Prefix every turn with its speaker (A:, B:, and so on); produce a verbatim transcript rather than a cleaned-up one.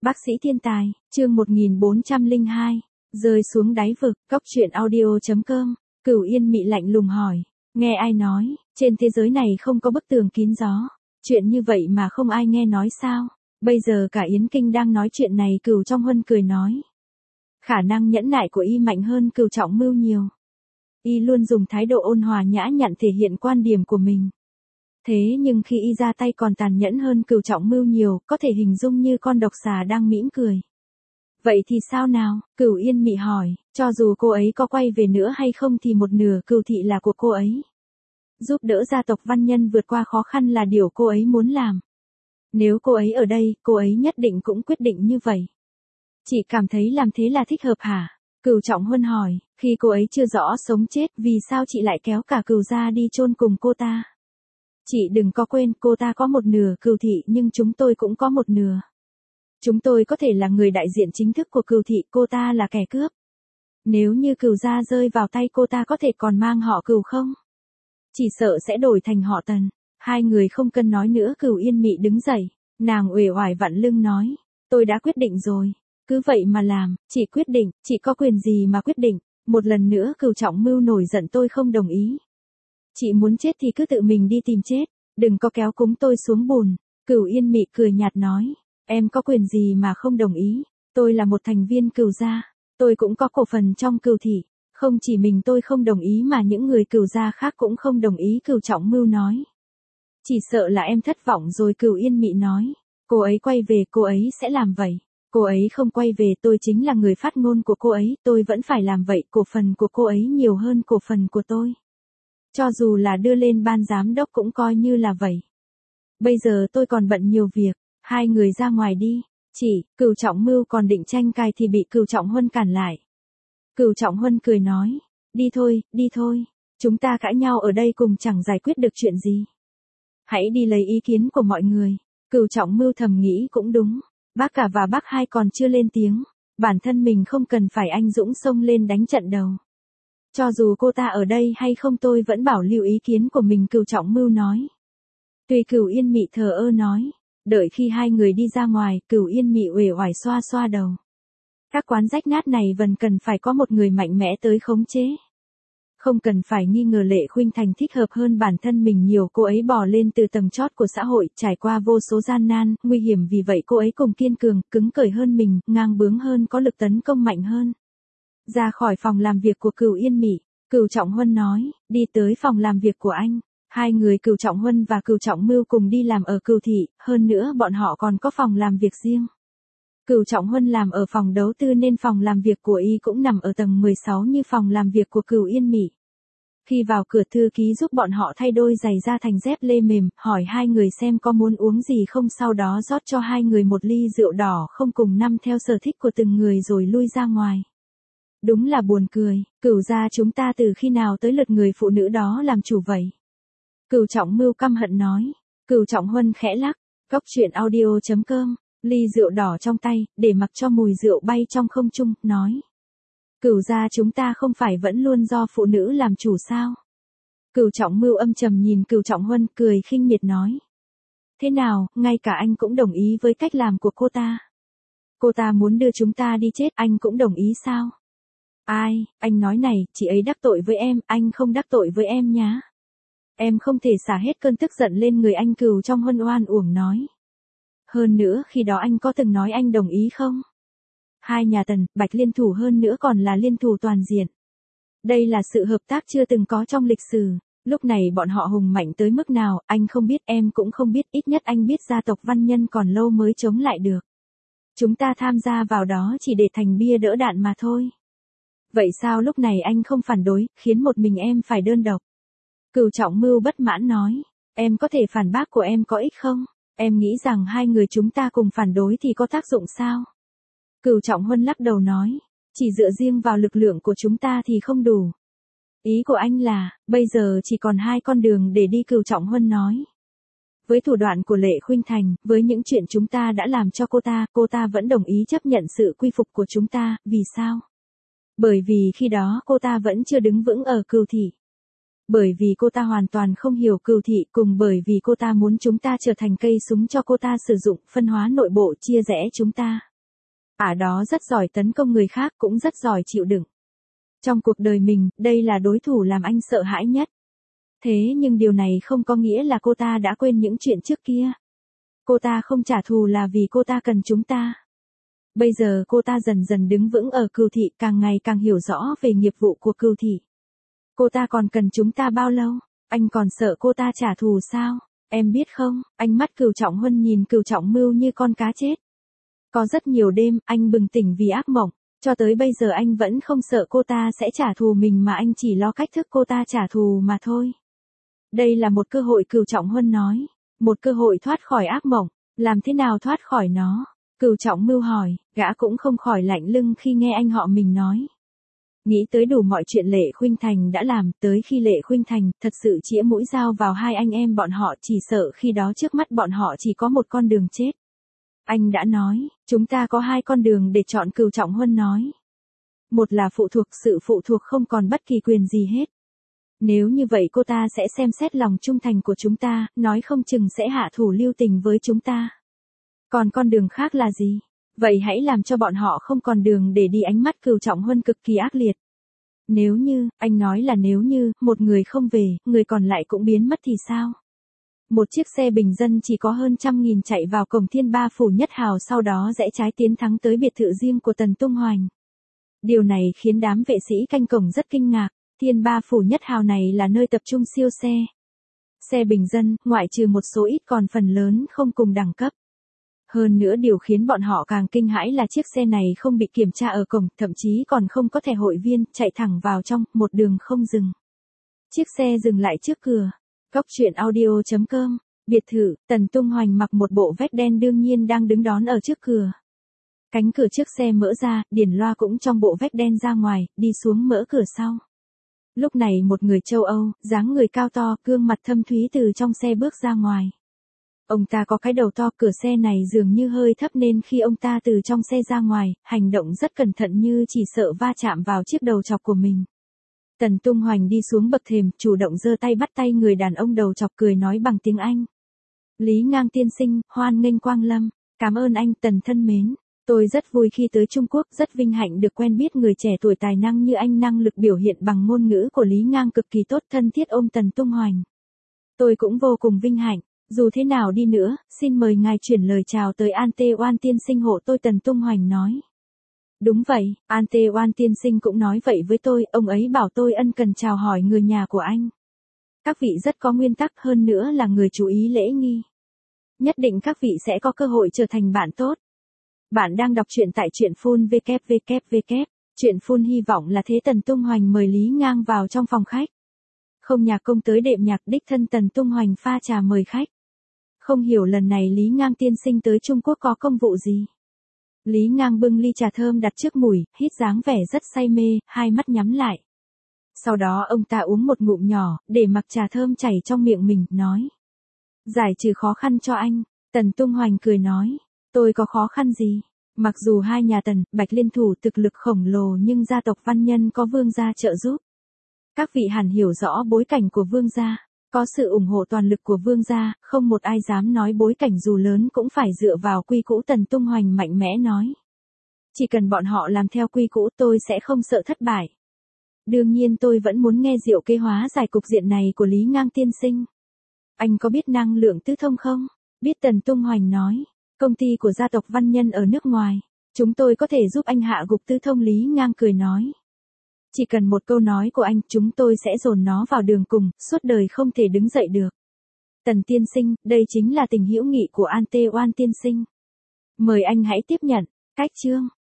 A: Bác sĩ thiên tài, chương một nghìn bốn trăm lẻ hai, rơi xuống đáy vực, cóc truyện audio chấm com, Cửu Yên Mị lạnh lùng hỏi, nghe ai nói, trên thế giới này không có bức tường kín gió, chuyện như vậy mà không ai nghe nói sao, bây giờ cả Yến Kinh đang nói chuyện này. Cửu Trọng Huân cười nói, khả năng nhẫn nại của y mạnh hơn Cửu Trọng Mưu nhiều. Y luôn dùng thái độ ôn hòa nhã nhặn thể hiện quan điểm của mình. Thế nhưng khi y ra tay còn tàn nhẫn hơn Cửu Trọng Mưu nhiều, có thể hình dung như con độc xà đang mỉm cười. Vậy thì sao nào? Cửu Yên Mị hỏi, cho dù cô ấy có quay về nữa hay không thì một nửa Cửu thị là của cô ấy. Giúp đỡ gia tộc Văn Nhân vượt qua khó khăn là điều cô ấy muốn làm. Nếu cô ấy ở đây, cô ấy nhất định cũng quyết định như vậy. Chị cảm thấy làm thế là thích hợp hả? Cửu Trọng Huân hỏi, khi cô ấy chưa rõ sống chết, vì sao chị lại kéo cả Cửu gia đi chôn cùng cô ta? Chị đừng có quên, cô ta có một nửa Cửu thị nhưng chúng tôi cũng có một nửa. Chúng tôi có thể là người đại diện chính thức của Cửu thị, cô ta là kẻ cướp. Nếu như Cửu gia rơi vào tay cô ta có thể còn mang họ Cửu không? Chỉ sợ sẽ đổi thành họ Tần. Hai người không cần nói nữa. Cửu Yên Mị đứng dậy, nàng uể oải vặn lưng nói, tôi đã quyết định rồi. Cứ vậy mà làm, chị quyết định, chị có quyền gì mà quyết định? Một lần nữa Cửu Trọng Mưu nổi giận, tôi không đồng ý. Chị muốn chết thì cứ tự mình đi tìm chết, đừng có kéo cúng tôi xuống bùn. Cửu Yên Mị cười nhạt nói, em có quyền gì mà không đồng ý? Tôi là một thành viên Cửu gia, tôi cũng có cổ phần trong Cửu thị, không chỉ mình tôi không đồng ý mà những người Cửu gia khác cũng không đồng ý. Cửu Trọng Mưu nói, chỉ sợ là em thất vọng rồi. Cửu Yên Mị nói, cô ấy quay về cô ấy sẽ làm vậy. Cô ấy không quay về, tôi chính là người phát ngôn của cô ấy, tôi vẫn phải làm vậy. Cổ phần của cô ấy nhiều hơn cổ phần của tôi. Cho dù là đưa lên ban giám đốc cũng coi như là vậy. Bây giờ tôi còn bận nhiều việc, hai người ra ngoài đi. Chỉ, Cửu Trọng Mưu còn định tranh cãi thì bị Cửu Trọng Huân cản lại. Cửu Trọng Huân cười nói, đi thôi, đi thôi, chúng ta cãi nhau ở đây cùng chẳng giải quyết được chuyện gì. Hãy đi lấy ý kiến của mọi người. Cửu Trọng Mưu thầm nghĩ cũng đúng, bác cả và bác hai còn chưa lên tiếng, bản thân mình không cần phải anh dũng xông lên đánh trận đầu. Cho dù cô ta ở đây hay không tôi vẫn bảo lưu ý kiến của mình. Cửu Trọng Mưu nói. Tuy Cửu Yên Mị thờ ơ nói, đợi khi hai người đi ra ngoài, Cửu Yên Mị uể oải xoa xoa đầu. Các quán rách nát này vẫn cần phải có một người mạnh mẽ tới khống chế. Không cần phải nghi ngờ Lệ Khuynh Thành thích hợp hơn bản thân mình nhiều. Cô ấy bò lên từ tầng chót của xã hội, trải qua vô số gian nan, nguy hiểm, vì vậy cô ấy cùng kiên cường, cứng cỏi hơn mình, ngang bướng hơn, có lực tấn công mạnh hơn. Ra khỏi phòng làm việc của Cửu Yên Mị, Cửu Trọng Huân nói, đi tới phòng làm việc của anh. Hai người Cửu Trọng Huân và Cửu Trọng Mưu cùng đi làm ở Cửu thị, hơn nữa bọn họ còn có phòng làm việc riêng. Cửu Trọng Huân làm ở phòng đấu tư nên phòng làm việc của y cũng nằm ở tầng mười sáu như phòng làm việc của Cửu Yên Mị. Khi vào cửa, thư ký giúp bọn họ thay đôi giày ra thành dép lê mềm, hỏi hai người xem có muốn uống gì không, sau đó rót cho hai người một ly rượu đỏ không cùng năm theo sở thích của từng người rồi lui ra ngoài. Đúng là buồn cười, Cửu gia chúng ta từ khi nào tới lượt người phụ nữ đó làm chủ vậy? Cửu Trọng Mưu căm hận nói. Cửu Trọng Huân khẽ lắc, cóc truyện audio chấm com, ly rượu đỏ trong tay, để mặc cho mùi rượu bay trong không trung, nói. Cửu gia chúng ta không phải vẫn luôn do phụ nữ làm chủ sao? Cửu Trọng Mưu âm trầm nhìn Cửu Trọng Huân, cười khinh miệt nói. Thế nào, ngay cả anh cũng đồng ý với cách làm của cô ta? Cô ta muốn đưa chúng ta đi chết, anh cũng đồng ý sao? Ai, anh nói này, chị ấy đắc tội với em, anh không đắc tội với em nhá. Em không thể xả hết cơn tức giận lên người anh. Cửu Trọng Huân oan uổng nói. Hơn nữa, khi đó anh có từng nói anh đồng ý không? Hai nhà Tần, Bạch liên thủ, hơn nữa còn là liên thủ toàn diện. Đây là sự hợp tác chưa từng có trong lịch sử. Lúc này bọn họ hùng mạnh tới mức nào, anh không biết, em cũng không biết, ít nhất anh biết gia tộc Văn Nhân còn lâu mới chống lại được. Chúng ta tham gia vào đó chỉ để thành bia đỡ đạn mà thôi. Vậy sao lúc này anh không phản đối, khiến một mình em phải đơn độc? Cửu Trọng Mưu bất mãn nói, em có thể phản bác của em có ích không? Em nghĩ rằng hai người chúng ta cùng phản đối thì có tác dụng sao? Cửu Trọng Huân lắc đầu nói, chỉ dựa riêng vào lực lượng của chúng ta thì không đủ. Ý của anh là, bây giờ chỉ còn hai con đường để đi. Cửu Trọng Huân nói. Với thủ đoạn của Lệ Khuynh Thành, với những chuyện chúng ta đã làm cho cô ta, cô ta vẫn đồng ý chấp nhận sự quy phục của chúng ta, vì sao? Bởi vì khi đó cô ta vẫn chưa đứng vững ở Cửu thị. Bởi vì cô ta hoàn toàn không hiểu Cửu thị, cùng bởi vì cô ta muốn chúng ta trở thành cây súng cho cô ta sử dụng, phân hóa nội bộ, chia rẽ chúng ta. Ả đó rất giỏi tấn công người khác, cũng rất giỏi chịu đựng. Trong cuộc đời mình, đây là đối thủ làm anh sợ hãi nhất. Thế nhưng điều này không có nghĩa là cô ta đã quên những chuyện trước kia. Cô ta không trả thù là vì cô ta cần chúng ta. Bây giờ cô ta dần dần đứng vững ở Cửu Thị, càng ngày càng hiểu rõ về nghiệp vụ của Cửu Thị. Cô ta còn cần chúng ta bao lâu? Anh còn sợ cô ta trả thù sao? Em biết không, ánh mắt Cửu Trọng Huân nhìn Cửu Trọng Mưu như con cá chết. Có rất nhiều đêm, anh bừng tỉnh vì ác mộng. Cho tới bây giờ anh vẫn không sợ cô ta sẽ trả thù mình mà anh chỉ lo cách thức cô ta trả thù mà thôi. Đây là một cơ hội, Cửu Trọng Huân nói. Một cơ hội thoát khỏi ác mộng. Làm thế nào thoát khỏi nó? Cửu Trọng Mưu hỏi, gã cũng không khỏi lạnh lưng khi nghe anh họ mình nói. Nghĩ tới đủ mọi chuyện Lệ Khuynh Thành đã làm, tới khi Lệ Khuynh Thành thật sự chĩa mũi dao vào hai anh em bọn họ, chỉ sợ khi đó trước mắt bọn họ chỉ có một con đường chết. Anh đã nói, chúng ta có hai con đường để chọn, Cửu Trọng Huân nói. Một là phụ thuộc, sự phụ thuộc không còn bất kỳ quyền gì hết. Nếu như vậy cô ta sẽ xem xét lòng trung thành của chúng ta, nói không chừng sẽ hạ thủ lưu tình với chúng ta. Còn con đường khác là gì? Vậy hãy làm cho bọn họ không còn đường để đi. Ánh mắt Cửu Trọng Huân cực kỳ ác liệt. Nếu như, anh nói là nếu như, một người không về, người còn lại cũng biến mất thì sao? Một chiếc xe bình dân chỉ có hơn trăm nghìn chạy vào cổng Thiên Ba Phủ Nhất Hào, sau đó rẽ trái tiến thắng tới biệt thự riêng của Tần Tung Hoành. Điều này khiến đám vệ sĩ canh cổng rất kinh ngạc. Thiên Ba Phủ Nhất Hào này là nơi tập trung siêu xe. Xe bình dân, ngoại trừ một số ít còn phần lớn không cùng đẳng cấp. Hơn nữa điều khiến bọn họ càng kinh hãi là chiếc xe này không bị kiểm tra ở cổng, thậm chí còn không có thẻ hội viên, chạy thẳng vào trong, một đường không dừng. Chiếc xe dừng lại trước cửa. Góc truyện audio chấm com, biệt thự, Tần Tung Hoành mặc một bộ vest đen đương nhiên đang đứng đón ở trước cửa. Cánh cửa trước xe mở ra, Điền Loa cũng trong bộ vest đen ra ngoài, đi xuống mở cửa sau. Lúc này một người châu Âu, dáng người cao to, gương mặt thâm thúy từ trong xe bước ra ngoài. Ông ta có cái đầu to, cửa xe này dường như hơi thấp nên khi ông ta từ trong xe ra ngoài, hành động rất cẩn thận như chỉ sợ va chạm vào chiếc đầu chọc của mình. Tần Tung Hoành đi xuống bậc thềm, chủ động giơ tay bắt tay người đàn ông đầu chọc, cười nói bằng tiếng Anh. Lý Ngang tiên sinh, hoan nghênh quang lâm. Cảm ơn anh, Tần thân mến. Tôi rất vui khi tới Trung Quốc, rất vinh hạnh được quen biết người trẻ tuổi tài năng như anh. Năng lực biểu hiện bằng ngôn ngữ của Lý Ngang cực kỳ tốt, thân thiết ôm Tần Tung Hoành. Tôi cũng vô cùng vinh hạnh. Dù thế nào đi nữa, xin mời ngài chuyển lời chào tới Antoine tiên sinh hộ tôi, Tần Tung Hoành nói. Đúng vậy, Antoine tiên sinh cũng nói vậy với tôi, ông ấy bảo tôi ân cần chào hỏi người nhà của anh. Các vị rất có nguyên tắc, hơn nữa là người chú ý lễ nghi. Nhất định các vị sẽ có cơ hội trở thành bạn tốt. Bạn đang đọc truyện tại truyện phun vê kép vê kép vê kép. Truyện phun hy vọng là thế. Tần Tung Hoành mời Lý Ngang vào trong phòng khách. Không nhạc công tới đệm nhạc, đích thân Tần Tung Hoành pha trà mời khách. Không hiểu lần này Lý Ngang tiên sinh tới Trung Quốc có công vụ gì. Lý Ngang bưng ly trà thơm đặt trước mũi, hít dáng vẻ rất say mê, hai mắt nhắm lại. Sau đó ông ta uống một ngụm nhỏ, để mặc trà thơm chảy trong miệng mình, nói. Giải trừ khó khăn cho anh. Tần Tung Hoành cười nói. Tôi có khó khăn gì? Mặc dù hai nhà Tần, Bạch liên thủ thực lực khổng lồ nhưng gia tộc Văn Nhân có Vương gia trợ giúp. Các vị hẳn hiểu rõ bối cảnh của Vương gia. Có sự ủng hộ toàn lực của Vương gia, không một ai dám nói bối cảnh dù lớn cũng phải dựa vào quy cũ. Tần Tung Hoành mạnh mẽ nói. Chỉ cần bọn họ làm theo quy cũ, tôi sẽ không sợ thất bại. Đương nhiên tôi vẫn muốn nghe diệu kế hóa giải cục diện này của Lý Ngang tiên sinh. Anh có biết năng lượng tứ thông không? Biết, Tần Tung Hoành nói. Công ty của gia tộc Văn Nhân ở nước ngoài. Chúng tôi có thể giúp anh hạ gục tứ thông. Lý Ngang cười nói. Chỉ cần một câu nói của anh, chúng tôi sẽ dồn nó vào đường cùng, suốt đời không thể đứng dậy được. Tần tiên sinh, đây chính là tình hữu nghị của Antoine tiên sinh. Mời anh hãy tiếp nhận. Cách chương.